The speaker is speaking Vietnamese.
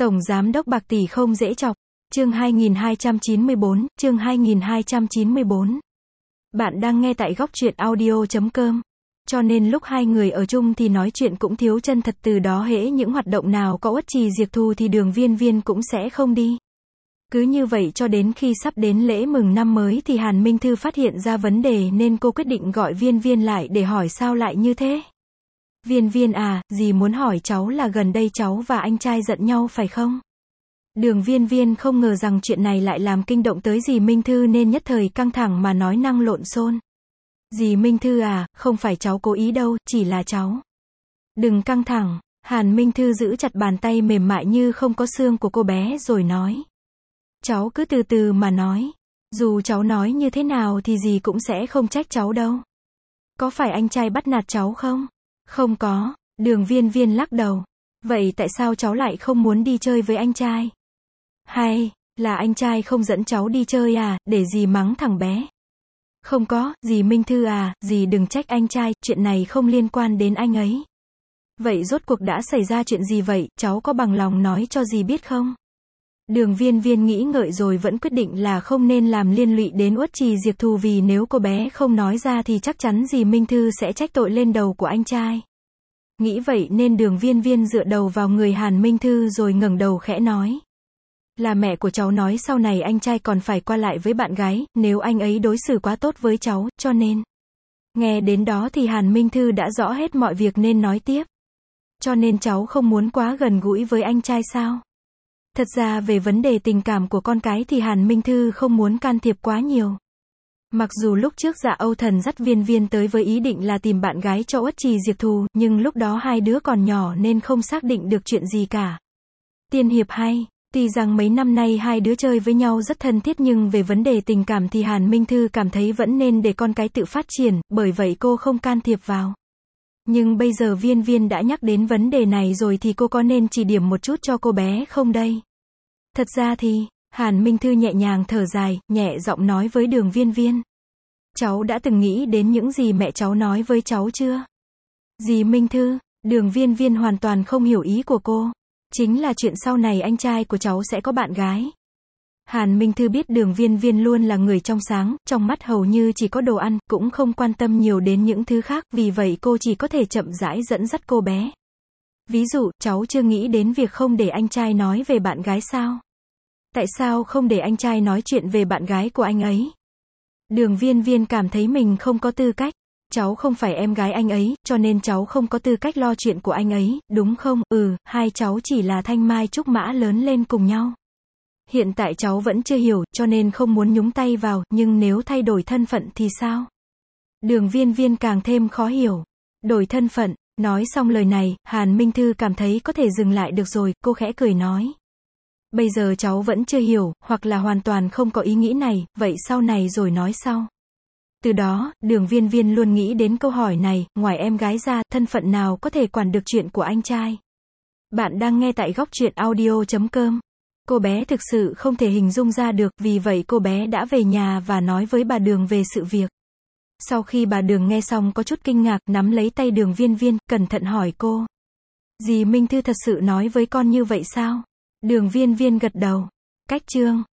Tổng giám đốc bạc tỷ không dễ chọc. Chương 2294, chương 2294. Bạn đang nghe tại góc truyện audio.com. Cho nên lúc hai người ở chung thì nói chuyện cũng thiếu chân thật, từ đó hễ những hoạt động nào có Uất Trì Diệp Thù thì Đường Viên Viên cũng sẽ không đi. Cứ như vậy cho đến khi sắp đến lễ mừng năm mới thì Hàn Minh Thư phát hiện ra vấn đề nên cô quyết định gọi Viên Viên lại để hỏi sao lại như thế. Viên Viên à, dì muốn hỏi cháu là gần đây cháu và anh trai giận nhau phải không? Đường Viên Viên không ngờ rằng chuyện này lại làm kinh động tới dì Minh Thư nên nhất thời căng thẳng mà nói năng lộn xộn. Dì Minh Thư à, không phải cháu cố ý đâu, chỉ là cháu. Đừng căng thẳng, Hàn Minh Thư giữ chặt bàn tay mềm mại như không có xương của cô bé rồi nói. Cháu cứ từ từ mà nói. Dù cháu nói như thế nào thì dì cũng sẽ không trách cháu đâu. Có phải anh trai bắt nạt cháu không? Không có, Đường Viên Viên lắc đầu. Vậy tại sao cháu lại không muốn đi chơi với anh trai? Hay là anh trai không dẫn cháu đi chơi à, để dì mắng thằng bé? Không có, dì Minh Thư à, dì đừng trách anh trai, chuyện này không liên quan đến anh ấy. Vậy rốt cuộc đã xảy ra chuyện gì vậy, cháu có bằng lòng nói cho dì biết không? Đường Viên Viên nghĩ ngợi rồi vẫn quyết định là không nên làm liên lụy đến Uất Trì Diệp Thù, vì nếu cô bé không nói ra thì chắc chắn dì Minh Thư sẽ trách tội lên đầu của anh trai. Nghĩ vậy nên Đường Viên Viên dựa đầu vào người Hàn Minh Thư rồi ngẩng đầu khẽ nói. Là mẹ của cháu nói sau này anh trai còn phải qua lại với bạn gái, nếu anh ấy đối xử quá tốt với cháu, cho nên. Nghe đến đó thì Hàn Minh Thư đã rõ hết mọi việc nên nói tiếp. Cho nên cháu không muốn quá gần gũi với anh trai sao? Thật ra về vấn đề tình cảm của con cái thì Hàn Minh Thư không muốn can thiệp quá nhiều. Mặc dù lúc trước Dạ Âu Thần dắt Viên Viên tới với ý định là tìm bạn gái cho Uất Trì Diệp Thù, nhưng lúc đó hai đứa còn nhỏ nên không xác định được chuyện gì cả. Tiên hiệp hay, tuy rằng mấy năm nay hai đứa chơi với nhau rất thân thiết nhưng về vấn đề tình cảm thì Hàn Minh Thư cảm thấy vẫn nên để con cái tự phát triển, bởi vậy cô không can thiệp vào. Nhưng bây giờ Viên Viên đã nhắc đến vấn đề này rồi thì cô có nên chỉ điểm một chút cho cô bé không đây? Thật ra thì, Hàn Minh Thư nhẹ nhàng thở dài, nhẹ giọng nói với Đường Viên Viên. Cháu đã từng nghĩ đến những gì mẹ cháu nói với cháu chưa? Dì Minh Thư, Đường Viên Viên hoàn toàn không hiểu ý của cô. Chính là chuyện sau này anh trai của cháu sẽ có bạn gái. Hàn Minh Thư biết Đường Viên Viên luôn là người trong sáng, trong mắt hầu như chỉ có đồ ăn, cũng không quan tâm nhiều đến những thứ khác, vì vậy cô chỉ có thể chậm rãi dẫn dắt cô bé. Ví dụ, cháu chưa nghĩ đến việc không để anh trai nói về bạn gái sao? Tại sao không để anh trai nói chuyện về bạn gái của anh ấy? Đường Viên Viên cảm thấy mình không có tư cách. Cháu không phải em gái anh ấy, cho nên cháu không có tư cách lo chuyện của anh ấy, đúng không? Hai cháu chỉ là thanh mai trúc mã lớn lên cùng nhau. Hiện tại cháu vẫn chưa hiểu, cho nên không muốn nhúng tay vào, nhưng nếu thay đổi thân phận thì sao? Đường Viên Viên càng thêm khó hiểu. Đổi thân phận, nói xong lời này, Hàn Minh Thư cảm thấy có thể dừng lại được rồi, cô khẽ cười nói. Bây giờ cháu vẫn chưa hiểu, hoặc là hoàn toàn không có ý nghĩ này, vậy sau này rồi nói sau. Từ đó, Đường Viên Viên luôn nghĩ đến câu hỏi này, ngoài em gái ra, thân phận nào có thể quản được chuyện của anh trai? Bạn đang nghe tại góc truyện audio.com. Cô bé thực sự không thể hình dung ra được, vì vậy cô bé đã về nhà và nói với bà Đường về sự việc. Sau khi bà Đường nghe xong có chút kinh ngạc, nắm lấy tay Đường Viên Viên, cẩn thận hỏi cô. Dì Minh Thư thật sự nói với con như vậy sao? Đường Viên Viên gật đầu. Cách chương